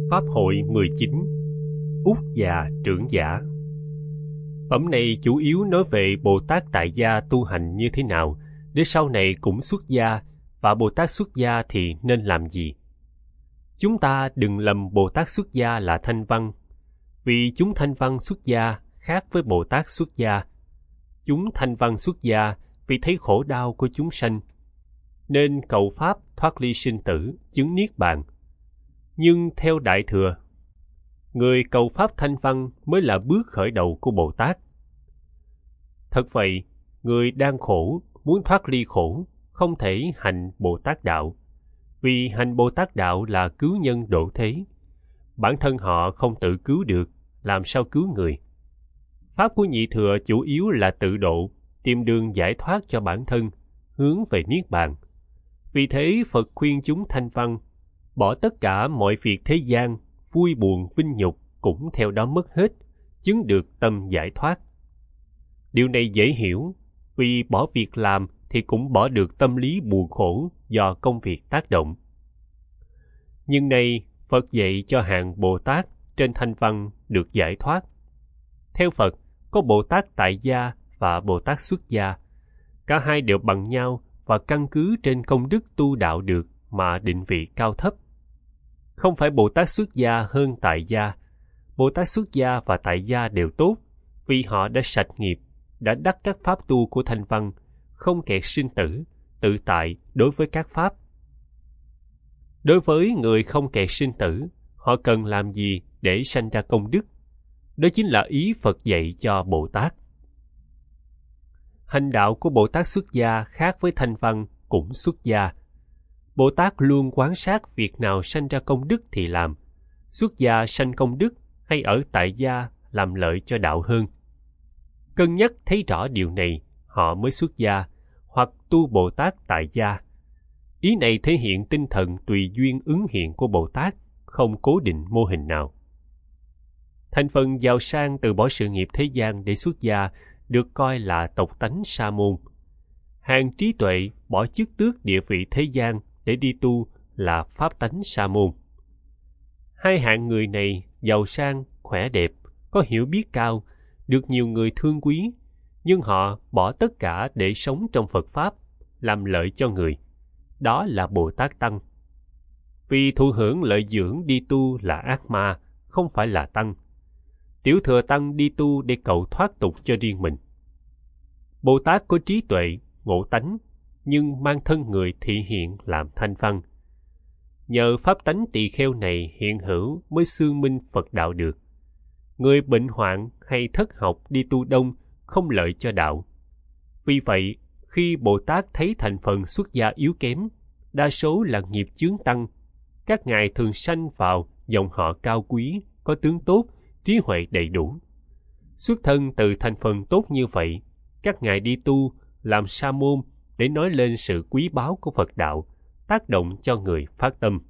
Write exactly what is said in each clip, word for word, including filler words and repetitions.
Pháp hội mười chín. Út Già Trưởng Giả. Phẩm này chủ yếu nói về Bồ Tát tại gia tu hành như thế nào để sau này cũng xuất gia, và Bồ Tát xuất gia thì nên làm gì. Chúng ta đừng lầm Bồ Tát xuất gia là thanh văn, vì chúng thanh văn xuất gia khác với Bồ Tát xuất gia. Chúng thanh văn xuất gia vì thấy khổ đau của chúng sanh, nên cầu pháp thoát ly sinh tử, chứng niết bàn. Nhưng theo Đại Thừa, người cầu pháp thanh văn mới là bước khởi đầu của Bồ Tát. Thật vậy, người đang khổ, muốn thoát ly khổ, không thể hành Bồ Tát đạo, vì hành Bồ Tát đạo là cứu nhân độ thế. Bản thân họ không tự cứu được, làm sao cứu người? Pháp của Nhị Thừa chủ yếu là tự độ, tìm đường giải thoát cho bản thân, hướng về niết bàn. Vì thế Phật khuyên chúng thanh văn bỏ tất cả mọi việc thế gian, vui buồn vinh nhục cũng theo đó mất hết, chứng được tâm giải thoát. Điều này dễ hiểu, vì bỏ việc làm thì cũng bỏ được tâm lý buồn khổ do công việc tác động. Nhưng nay Phật dạy cho hạng Bồ Tát trên thanh văn được giải thoát. Theo Phật, có Bồ Tát tại gia và Bồ Tát xuất gia. Cả hai đều bằng nhau và căn cứ trên công đức tu đạo được mà định vị cao thấp. Không phải Bồ Tát xuất gia hơn tại gia. Bồ Tát xuất gia và tại gia đều tốt, vì họ đã sạch nghiệp, đã đắc các pháp tu của thanh văn, không kẹt sinh tử, tự tại đối với các pháp. Đối với người không kẹt sinh tử, họ cần làm gì để sanh ra công đức? Đó chính là ý Phật dạy cho Bồ Tát. Hành đạo của Bồ Tát xuất gia khác với thanh văn cũng xuất gia. Bồ Tát luôn quan sát việc nào sanh ra công đức thì làm. Xuất gia sanh công đức hay ở tại gia làm lợi cho đạo hơn. Cân nhắc thấy rõ điều này, họ mới xuất gia hoặc tu Bồ Tát tại gia. Ý này thể hiện tinh thần tùy duyên ứng hiện của Bồ Tát, không cố định mô hình nào. Thành phần giàu sang từ bỏ sự nghiệp thế gian để xuất gia được coi là tộc tánh sa môn. Hàng trí tuệ bỏ chức tước địa vị thế gian để đi tu là pháp tánh sa môn. Hai hạng người này giàu sang, khỏe đẹp, có hiểu biết cao, được nhiều người thương quý, nhưng họ bỏ tất cả để sống trong Phật Pháp, làm lợi cho người. Đó là Bồ Tát Tăng. Vì thụ hưởng lợi dưỡng đi tu là ác ma, không phải là Tăng. Tiểu thừa Tăng đi tu để cầu thoát tục cho riêng mình. Bồ Tát có trí tuệ, ngộ tánh, nhưng mang thân người thị hiện làm thanh văn. Nhờ pháp tánh tỳ kheo này hiện hữu mới xương minh Phật đạo được. Người bệnh hoạn hay thất học đi tu đông không lợi cho đạo. Vì vậy, khi Bồ Tát thấy thành phần xuất gia yếu kém, đa số là nghiệp chướng tăng, các ngài thường sanh vào dòng họ cao quý, có tướng tốt, trí huệ đầy đủ. Xuất thân từ thành phần tốt như vậy, các ngài đi tu làm sa môn để nói lên sự quý báu của Phật đạo, tác động cho người phát tâm.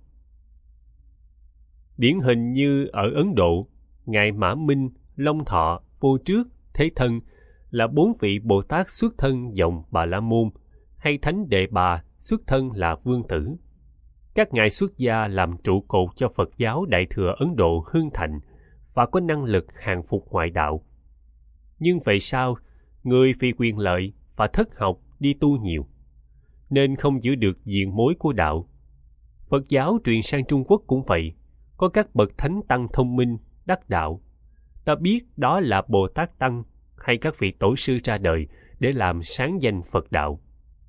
Điển hình như ở Ấn Độ, ngài Mã Minh, Long Thọ, Vô Trước, Thế Thân là bốn vị Bồ Tát xuất thân dòng Bà La Môn, hay Thánh Đệ Bà xuất thân là Vương Tử. Các ngài xuất gia làm trụ cột cho Phật giáo Đại Thừa Ấn Độ hưng thịnh và có năng lực hàng phục ngoại đạo. Nhưng vậy sao, người vì quyền lợi và thất học đi tu nhiều, nên không giữ được diện mối của đạo. Phật giáo truyền sang Trung Quốc cũng vậy, có các bậc thánh tăng thông minh, đắc đạo. Ta biết đó là Bồ Tát Tăng hay các vị tổ sư ra đời để làm sáng danh Phật đạo.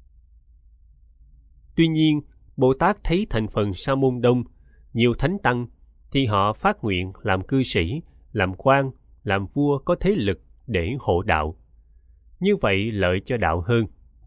Tuy nhiên, Bồ Tát thấy thành phần sa môn đông, nhiều thánh tăng, thì họ phát nguyện làm cư sĩ, làm quan, làm vua có thế lực để hộ đạo. Như vậy lợi cho đạo hơn.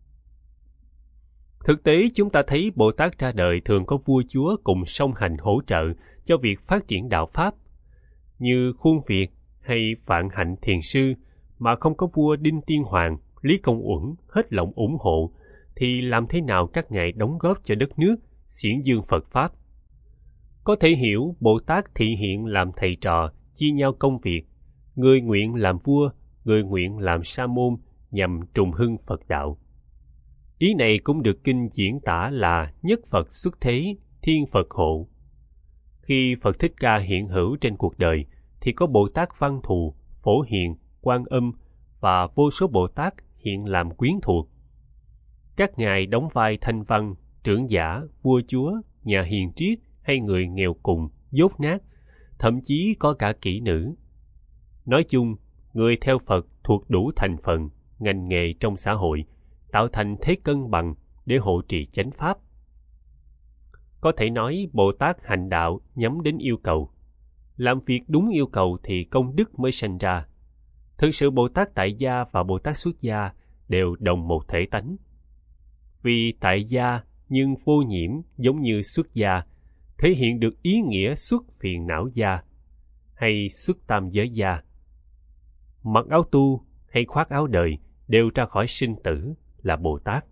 Thực tế chúng ta thấy Bồ Tát ra đời thường có vua chúa cùng song hành hỗ trợ cho việc phát triển đạo Pháp, như Khuôn Việt hay Vạn Hạnh Thiền Sư, mà không có vua Đinh Tiên Hoàng, Lý Công Uẩn hết lòng ủng hộ, thì làm thế nào các ngài đóng góp cho đất nước, xiển dương Phật Pháp? Có thể hiểu Bồ Tát thị hiện làm thầy trò, chia nhau công việc, người nguyện làm vua, người nguyện làm sa môn nhằm trùng hưng Phật đạo. Ý này cũng được kinh diễn tả là nhất Phật xuất thế, thiên Phật hộ. Khi Phật Thích Ca hiện hữu trên cuộc đời, thì có Bồ Tát Văn Thù, Phổ Hiền, Quan Âm và vô số Bồ Tát hiện làm quyến thuộc. Các ngài đóng vai thanh văn, trưởng giả, vua chúa, nhà hiền triết hay người nghèo cùng, dốt nát, thậm chí có cả kỹ nữ. Nói chung, người theo Phật thuộc đủ thành phần, ngành nghề trong xã hội, tạo thành thế cân bằng để hộ trì chánh pháp. Có thể nói Bồ Tát hành đạo nhắm đến yêu cầu. Làm việc đúng yêu cầu thì công đức mới sanh ra. Thực sự Bồ Tát tại gia và Bồ Tát xuất gia đều đồng một thể tánh. Vì tại gia nhưng vô nhiễm giống như xuất gia, thể hiện được ý nghĩa xuất phiền não gia hay xuất tam giới gia. Mặc áo tu hay khoác áo đời đều ra khỏi sinh tử là Bồ Tát.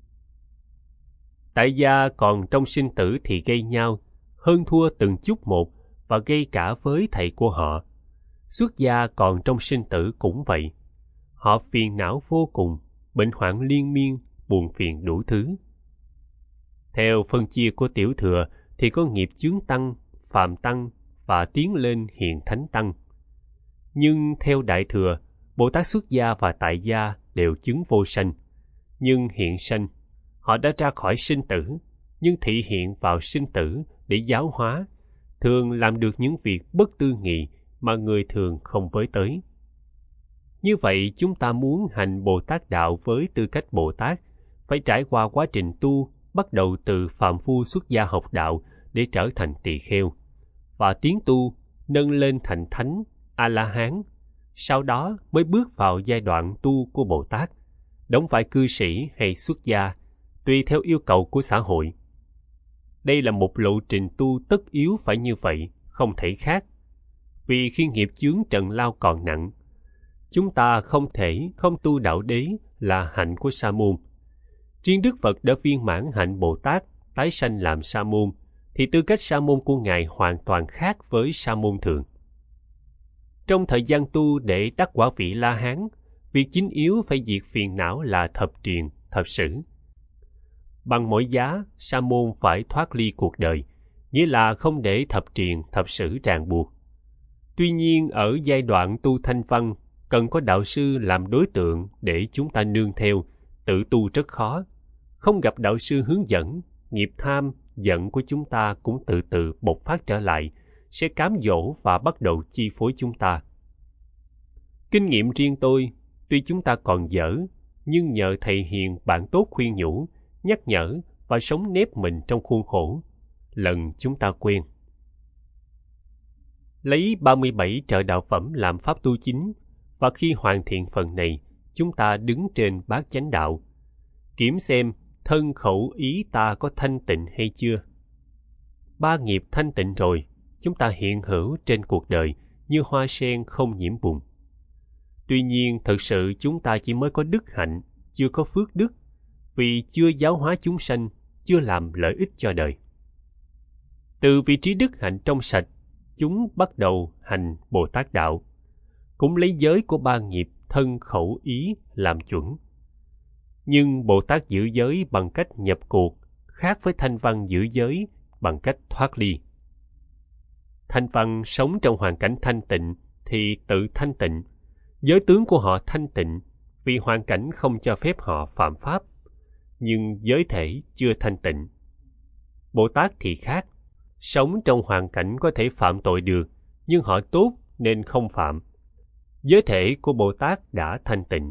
Tại gia còn trong sinh tử thì gây nhau, hơn thua từng chút một và gây cả với thầy của họ. Xuất gia còn trong sinh tử cũng vậy. Họ phiền não vô cùng, bệnh hoạn liên miên, buồn phiền đủ thứ. Theo phân chia của tiểu thừa thì có nghiệp chướng tăng, phàm tăng và tiến lên hiện thánh tăng. Nhưng theo đại thừa, Bồ Tát xuất gia và tại gia đều chứng vô sanh. Nhưng hiện sanh, họ đã ra khỏi sinh tử, nhưng thị hiện vào sinh tử để giáo hóa, thường làm được những việc bất tư nghị mà người thường không với tới. Như vậy, chúng ta muốn hành Bồ Tát đạo với tư cách Bồ Tát, phải trải qua quá trình tu, bắt đầu từ phàm phu xuất gia học đạo để trở thành tỳ kheo, và tiến tu nâng lên thành thánh, A-la-hán, sau đó mới bước vào giai đoạn tu của Bồ Tát, đóng vai cư sĩ hay xuất gia, tùy theo yêu cầu của xã hội. Đây là một lộ trình tu tất yếu phải như vậy, không thể khác. Vì khi nghiệp chướng trần lao còn nặng, chúng ta không thể không tu đạo đế là hạnh của Sa môn. Riêng Đức Phật đã viên mãn hạnh Bồ Tát, tái sanh làm Sa môn, thì tư cách Sa môn của Ngài hoàn toàn khác với Sa môn thường. Trong thời gian tu để đắc quả vị La Hán, việc chính yếu phải diệt phiền não là thập truyền, thập sử. Bằng mọi giá, Sa môn phải thoát ly cuộc đời, nghĩa là không để thập truyền, thập sử ràng buộc. Tuy nhiên, ở giai đoạn tu thanh văn, cần có đạo sư làm đối tượng để chúng ta nương theo, tự tu rất khó. Không gặp đạo sư hướng dẫn, nghiệp tham, giận của chúng ta cũng từ từ bộc phát trở lại, sẽ cám dỗ và bắt đầu chi phối chúng ta. Kinh nghiệm riêng tôi, tuy chúng ta còn dở, nhưng nhờ thầy hiền bạn tốt khuyên nhủ, nhắc nhở và sống nếp mình trong khuôn khổ, lần chúng ta quen. Lấy ba mươi bảy trợ đạo phẩm làm pháp tu chính, và khi hoàn thiện phần này, chúng ta đứng trên bát chánh đạo, kiểm xem thân khẩu ý ta có thanh tịnh hay chưa. Ba nghiệp thanh tịnh rồi, chúng ta hiện hữu trên cuộc đời như hoa sen không nhiễm bùn. Tuy nhiên, thực sự chúng ta chỉ mới có đức hạnh, chưa có phước đức, vì chưa giáo hóa chúng sanh, chưa làm lợi ích cho đời. Từ vị trí đức hạnh trong sạch, chúng bắt đầu hành Bồ Tát đạo, cũng lấy giới của ba nghiệp thân khẩu ý làm chuẩn. Nhưng Bồ Tát giữ giới bằng cách nhập cuộc, khác với thanh văn giữ giới bằng cách thoát ly. Thanh văn sống trong hoàn cảnh thanh tịnh thì tự thanh tịnh, giới tướng của họ thanh tịnh vì hoàn cảnh không cho phép họ phạm pháp, nhưng giới thể chưa thanh tịnh. Bồ Tát thì khác, sống trong hoàn cảnh có thể phạm tội được, nhưng họ tốt nên không phạm. Giới thể của Bồ Tát đã thanh tịnh.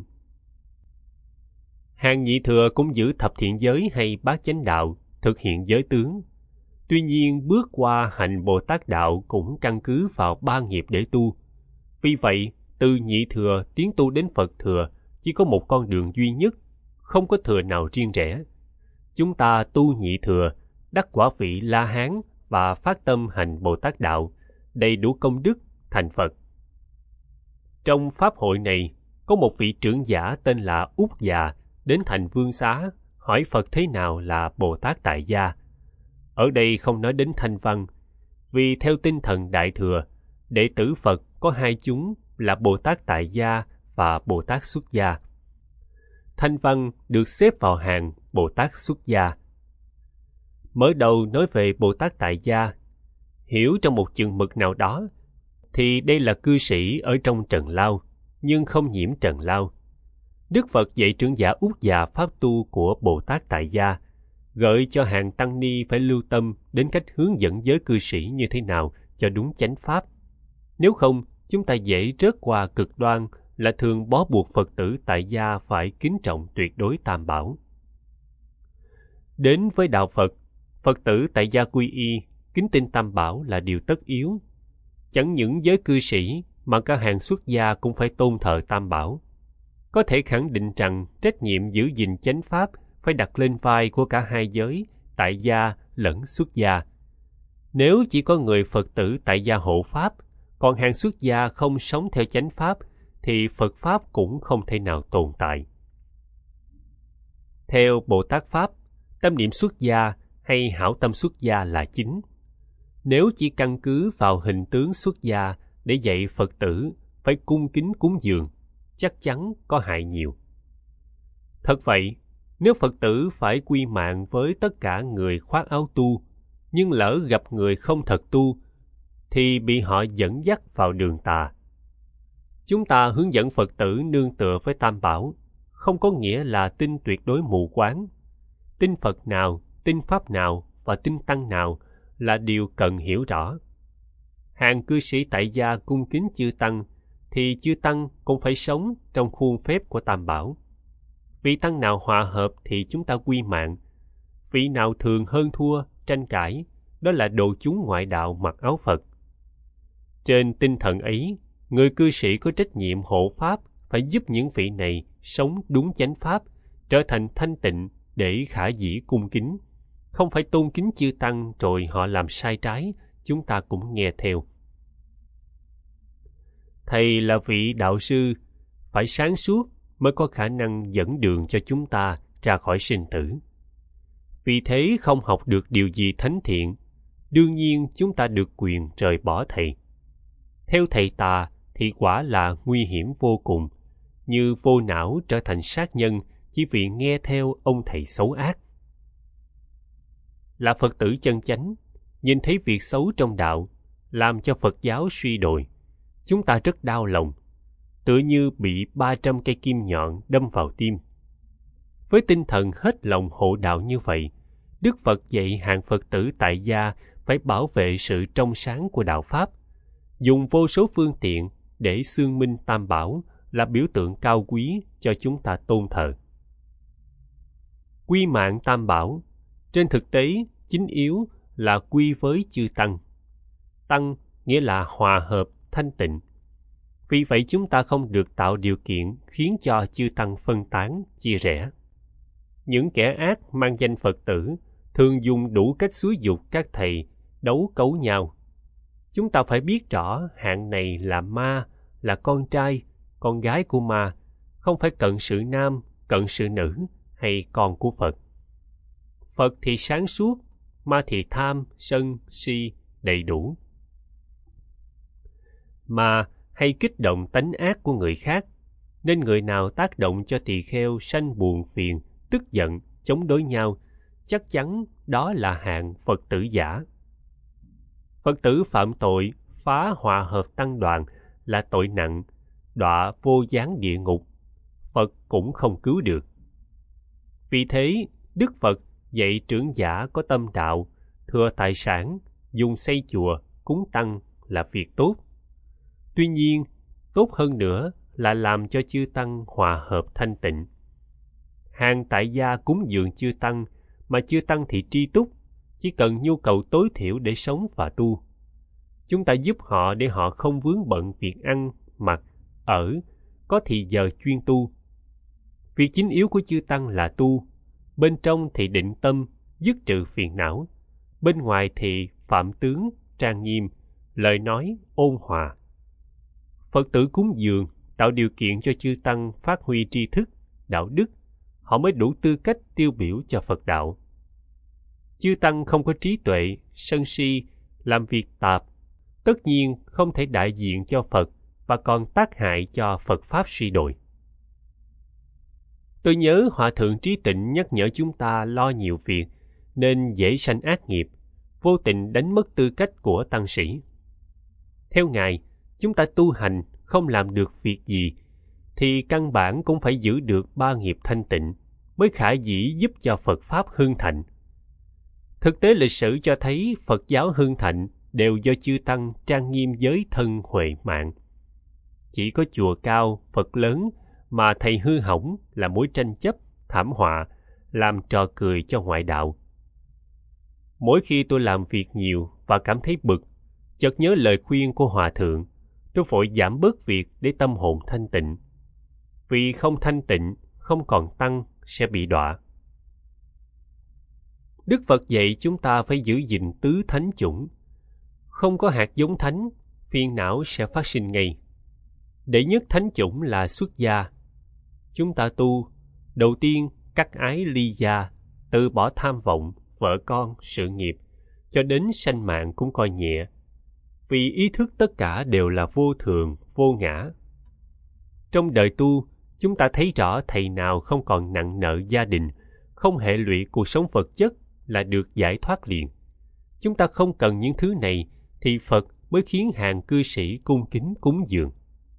Hàng nhị thừa cũng giữ thập thiện giới hay bát chánh đạo, thực hiện giới tướng. Tuy nhiên, bước qua hành Bồ Tát đạo cũng căn cứ vào ba nghiệp để tu. Vì vậy, từ nhị thừa tiến tu đến Phật thừa chỉ có một con đường duy nhất, không có thừa nào riêng rẽ. Chúng ta tu nhị thừa, đắc quả vị La Hán và phát tâm hành Bồ Tát đạo, đầy đủ công đức, thành Phật. Trong pháp hội này, có một vị trưởng giả tên là Út Già đến thành Vương Xá, hỏi Phật thế nào là Bồ Tát tại gia. Ở đây không nói đến thanh văn, vì theo tinh thần Đại Thừa, đệ tử Phật có hai chúng là Bồ Tát tại gia và Bồ Tát xuất gia. Thanh văn được xếp vào hàng Bồ Tát xuất gia. Mở đầu nói về Bồ Tát tại gia, Hiểu trong một chừng mực nào đó, thì đây là cư sĩ ở trong trần lao, nhưng không nhiễm trần lao. Đức Phật dạy trưởng giả Út Già pháp tu của Bồ Tát Tại Gia, gợi cho hàng tăng ni phải lưu tâm đến cách hướng dẫn giới cư sĩ như thế nào cho đúng chánh pháp. Nếu không, chúng ta dễ rớt qua cực đoan là thường bó buộc Phật tử tại gia phải kính trọng tuyệt đối Tam Bảo. Đến với đạo Phật, Phật tử tại gia quy y, kính tin Tam Bảo là điều tất yếu. Chẳng những giới cư sĩ mà cả hàng xuất gia cũng phải tôn thờ Tam Bảo. Có thể khẳng định rằng trách nhiệm giữ gìn chánh pháp phải đặt lên vai của cả hai giới, tại gia lẫn xuất gia. Nếu chỉ có người Phật tử tại gia hộ pháp, còn hàng xuất gia không sống theo chánh pháp, thì Phật pháp cũng không thể nào tồn tại. Theo Bồ Tát Pháp, tâm niệm xuất gia hay hảo tâm xuất gia là chính. Nếu chỉ căn cứ vào hình tướng xuất gia để dạy Phật tử phải cung kính cúng dường, chắc chắn có hại nhiều. Thật vậy, nếu Phật tử phải quy mạng với tất cả người khoác áo tu, nhưng lỡ gặp người không thật tu, thì bị họ dẫn dắt vào đường tà. Chúng ta hướng dẫn Phật tử nương tựa với Tam Bảo, không có nghĩa là tin tuyệt đối mù quáng. Tin Phật nào, tin Pháp nào và tin Tăng nào là điều cần hiểu rõ. Hàng cư sĩ tại gia cung kính chư Tăng, thì chư Tăng cũng phải sống trong khuôn phép của Tam Bảo. Vị Tăng nào hòa hợp thì chúng ta quy mạng. Vị nào thường hơn thua, tranh cãi, đó là đồ chúng ngoại đạo mặc áo Phật. Trên tinh thần ấy, người cư sĩ có trách nhiệm hộ pháp phải giúp những vị này sống đúng chánh pháp, trở thành thanh tịnh để khả dĩ cung kính. Không phải tôn kính chư Tăng rồi họ làm sai trái, chúng ta cũng nghe theo. Thầy là vị đạo sư, phải sáng suốt mới có khả năng dẫn đường cho chúng ta ra khỏi sinh tử. Vì thế không học được điều gì thánh thiện, đương nhiên chúng ta được quyền rời bỏ thầy. Theo thầy tà thì quả là nguy hiểm vô cùng, như vô não trở thành sát nhân chỉ vì nghe theo ông thầy xấu ác. Là Phật tử chân chánh, nhìn thấy việc xấu trong đạo, làm cho Phật giáo suy đồi, chúng ta rất đau lòng, tựa như bị ba trăm cây kim nhọn đâm vào tim. Với tinh thần hết lòng hộ đạo như vậy, Đức Phật dạy hàng Phật tử tại gia phải bảo vệ sự trong sáng của đạo Pháp, dùng vô số phương tiện để xương minh Tam Bảo là biểu tượng cao quý cho chúng ta tôn thờ. Quy mạng Tam Bảo, trên thực tế chính yếu là quy với chư Tăng. Tăng nghĩa là hòa hợp, thanh tịnh. Vì vậy chúng ta không được tạo điều kiện khiến cho chư Tăng phân tán, chia rẽ. Những kẻ ác mang danh Phật tử thường dùng đủ cách xúi dục các thầy đấu cấu nhau. Chúng ta phải biết rõ hạng này là ma, là con trai, con gái của ma, không phải cận sự nam, cận sự nữ hay con của Phật. Phật thì sáng suốt, ma thì tham, sân, si đầy đủ. Ma hay kích động tánh ác của người khác, nên người nào tác động cho tỳ kheo sanh buồn phiền, tức giận, chống đối nhau, chắc chắn đó là hạng Phật tử giả. Phật tử phạm tội phá hòa hợp tăng đoàn là tội nặng, đọa vô gián địa ngục, Phật cũng không cứu được. Vì thế, Đức Phật dạy trưởng giả có tâm đạo, thừa tài sản, dùng xây chùa, cúng tăng là việc tốt. Tuy nhiên, tốt hơn nữa là làm cho chư Tăng hòa hợp thanh tịnh. Hàng tại gia cúng dường chư Tăng, mà chư Tăng thì tri túc, chỉ cần nhu cầu tối thiểu để sống và tu. Chúng ta giúp họ để họ không vướng bận việc ăn, mặc, ở, có thì giờ chuyên tu. Việc chính yếu của chư Tăng là tu, bên trong thì định tâm, dứt trừ phiền não, bên ngoài thì phạm tướng, trang nghiêm, lời nói, ôn hòa. Phật tử cúng dường tạo điều kiện cho chư Tăng phát huy tri thức, đạo đức, họ mới đủ tư cách tiêu biểu cho Phật đạo. Chư Tăng không có trí tuệ, sân si, làm việc tạp, tất nhiên không thể đại diện cho Phật và còn tác hại cho Phật Pháp suy đồi. Tôi nhớ Hòa Thượng Trí Tịnh nhắc nhở chúng ta lo nhiều việc nên dễ sanh ác nghiệp, vô tình đánh mất tư cách của tăng sĩ. Theo Ngài, chúng ta tu hành không làm được việc gì, thì căn bản cũng phải giữ được ba nghiệp thanh tịnh, mới khả dĩ giúp cho Phật Pháp hưng thịnh. Thực tế lịch sử cho thấy Phật giáo hưng thịnh đều do chư Tăng trang nghiêm giới thân huệ mạng. Chỉ có chùa cao, Phật lớn mà thầy hư hỏng là mối tranh chấp, thảm họa, làm trò cười cho ngoại đạo. Mỗi khi tôi làm việc nhiều và cảm thấy bực, chợt nhớ lời khuyên của Hòa Thượng, tôi vội giảm bớt việc để tâm hồn thanh tịnh. Vì không thanh tịnh, không còn tăng sẽ bị đọa. Đức Phật dạy chúng ta phải giữ gìn tứ thánh chủng. Không có hạt giống thánh, phiền não sẽ phát sinh ngay. Đệ nhất thánh chủng là xuất gia. Chúng ta tu, đầu tiên cắt ái ly gia, từ bỏ tham vọng, vợ con, sự nghiệp, cho đến sanh mạng cũng coi nhẹ. Vì ý thức tất cả đều là vô thường, vô ngã. Trong đời tu, chúng ta thấy rõ thầy nào không còn nặng nợ gia đình, không hệ lụy cuộc sống vật chất là được giải thoát liền. Chúng ta không cần những thứ này thì Phật mới khiến hàng cư sĩ cung kính cúng dường.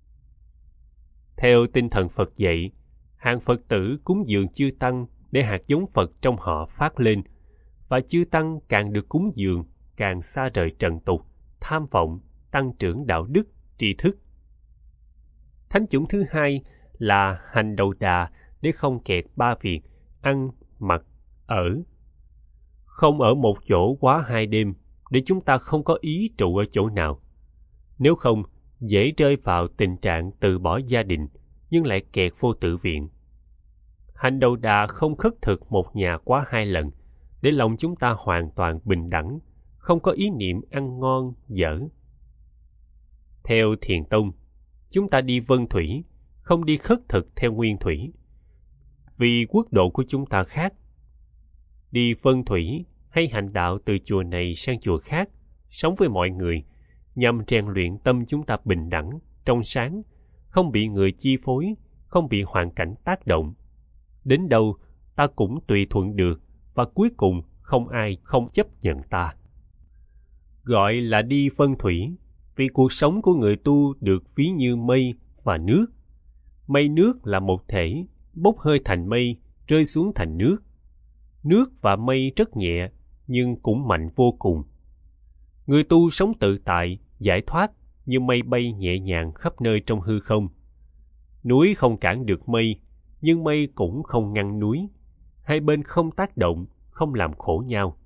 Theo tinh thần Phật dạy, hàng Phật tử cúng dường chư Tăng để hạt giống Phật trong họ phát lên, và chư Tăng càng được cúng dường, càng xa rời trần tục, tham vọng, tăng trưởng đạo đức, tri thức. Thánh chủng thứ hai là hành đầu đà để không kẹt ba việc ăn, mặc, ở. Không ở một chỗ quá hai đêm để chúng ta không có ý trụ ở chỗ nào. Nếu không, dễ rơi vào tình trạng từ bỏ gia đình nhưng lại kẹt vô tự viện. Hành đầu đà không khất thực một nhà quá hai lần để lòng chúng ta hoàn toàn bình đẳng, không có ý niệm ăn ngon, dở. Theo Thiền Tông, chúng ta đi vân thủy, không đi khất thực theo nguyên thủy. Vì quốc độ của chúng ta khác. Đi vân thủy hay hành đạo từ chùa này sang chùa khác, sống với mọi người, nhằm rèn luyện tâm chúng ta bình đẳng, trong sáng, không bị người chi phối, không bị hoàn cảnh tác động. Đến đâu ta cũng tùy thuận được, và cuối cùng không ai không chấp nhận ta. Gọi là đi vân thủy, vì cuộc sống của người tu được ví như mây và nước. Mây nước là một thể, bốc hơi thành mây, rơi xuống thành nước. Nước và mây rất nhẹ, nhưng cũng mạnh vô cùng. Người tu sống tự tại, giải thoát, như mây bay nhẹ nhàng khắp nơi trong hư không. Núi không cản được mây, nhưng mây cũng không ngăn núi. Hai bên không tác động, không làm khổ nhau.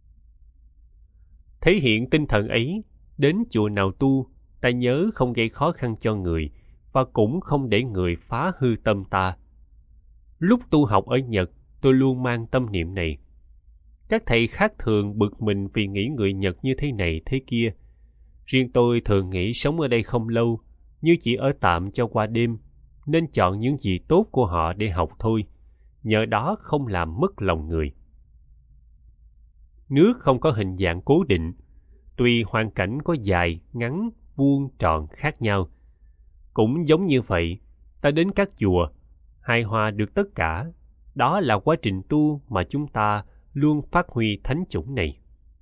Thể hiện tinh thần ấy, đến chùa nào tu, ta nhớ không gây khó khăn cho người, và cũng không để người phá hư tâm ta. Lúc tu học ở Nhật, tôi luôn mang tâm niệm này. Các thầy khác thường bực mình vì nghĩ người Nhật như thế này thế kia. Riêng tôi thường nghĩ sống ở đây không lâu, như chỉ ở tạm cho qua đêm, nên chọn những gì tốt của họ để học thôi, nhờ đó không làm mất lòng người. Nước không có hình dạng cố định, tuy hoàn cảnh có dài, ngắn, vuông, tròn khác nhau. Cũng giống như vậy, ta đến các chùa, hài hòa được tất cả, đó là quá trình tu mà chúng ta luôn phát huy thánh chủng này.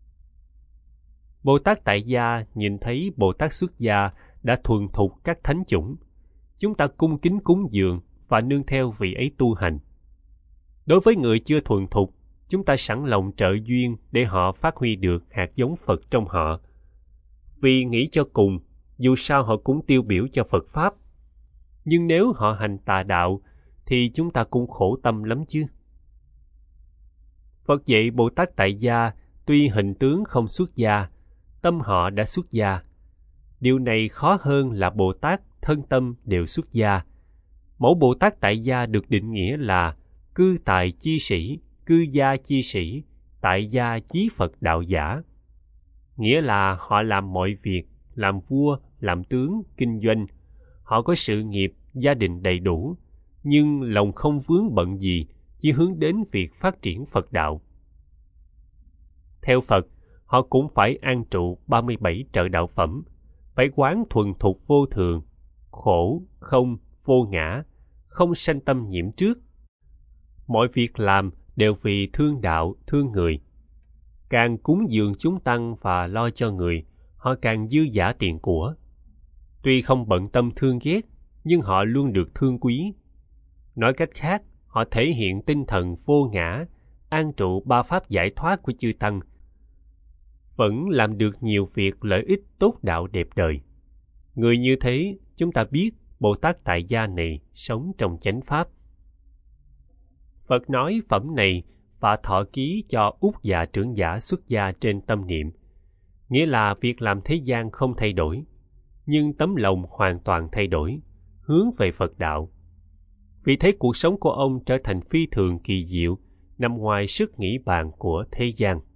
Bồ Tát tại gia nhìn thấy Bồ Tát xuất gia đã thuần thục các thánh chủng. Chúng ta cung kính cúng dường và nương theo vị ấy tu hành. Đối với người chưa thuần thục, chúng ta sẵn lòng trợ duyên để họ phát huy được hạt giống Phật trong họ. Vì nghĩ cho cùng, dù sao họ cũng tiêu biểu cho Phật Pháp. Nhưng nếu họ hành tà đạo, thì chúng ta cũng khổ tâm lắm chứ. Phật dạy Bồ Tát tại gia tuy hình tướng không xuất gia, tâm họ đã xuất gia. Điều này khó hơn là Bồ Tát thân tâm đều xuất gia. Mẫu Bồ Tát tại gia được định nghĩa là cư tại chi sĩ, cư gia chi sĩ, tại gia chí Phật đạo giả. Nghĩa là họ làm mọi việc, làm vua, làm tướng, kinh doanh. Họ có sự nghiệp, gia đình đầy đủ, nhưng lòng không vướng bận gì, chỉ hướng đến việc phát triển Phật đạo. Theo Phật, họ cũng phải an trụ ba mươi bảy trợ đạo phẩm, phải quán thuần thục vô thường, khổ, không, vô ngã, không sanh tâm nhiễm trước. Mọi việc làm đều vì thương đạo, thương người. Càng cúng dường chúng tăng và lo cho người, họ càng dư dả tiền của. Tuy không bận tâm thương ghét, nhưng họ luôn được thương quý. Nói cách khác, họ thể hiện tinh thần vô ngã, an trụ ba pháp giải thoát của chư tăng, vẫn làm được nhiều việc lợi ích tốt đạo đẹp đời. Người như thế, chúng ta biết Bồ Tát tại gia này sống trong chánh pháp. Phật nói phẩm này và thọ ký cho Út Dạ trưởng giả xuất gia trên tâm niệm, nghĩa là việc làm thế gian không thay đổi, nhưng tấm lòng hoàn toàn thay đổi, hướng về Phật đạo. Vì thế cuộc sống của ông trở thành phi thường kỳ diệu, nằm ngoài sức nghĩ bàn của thế gian.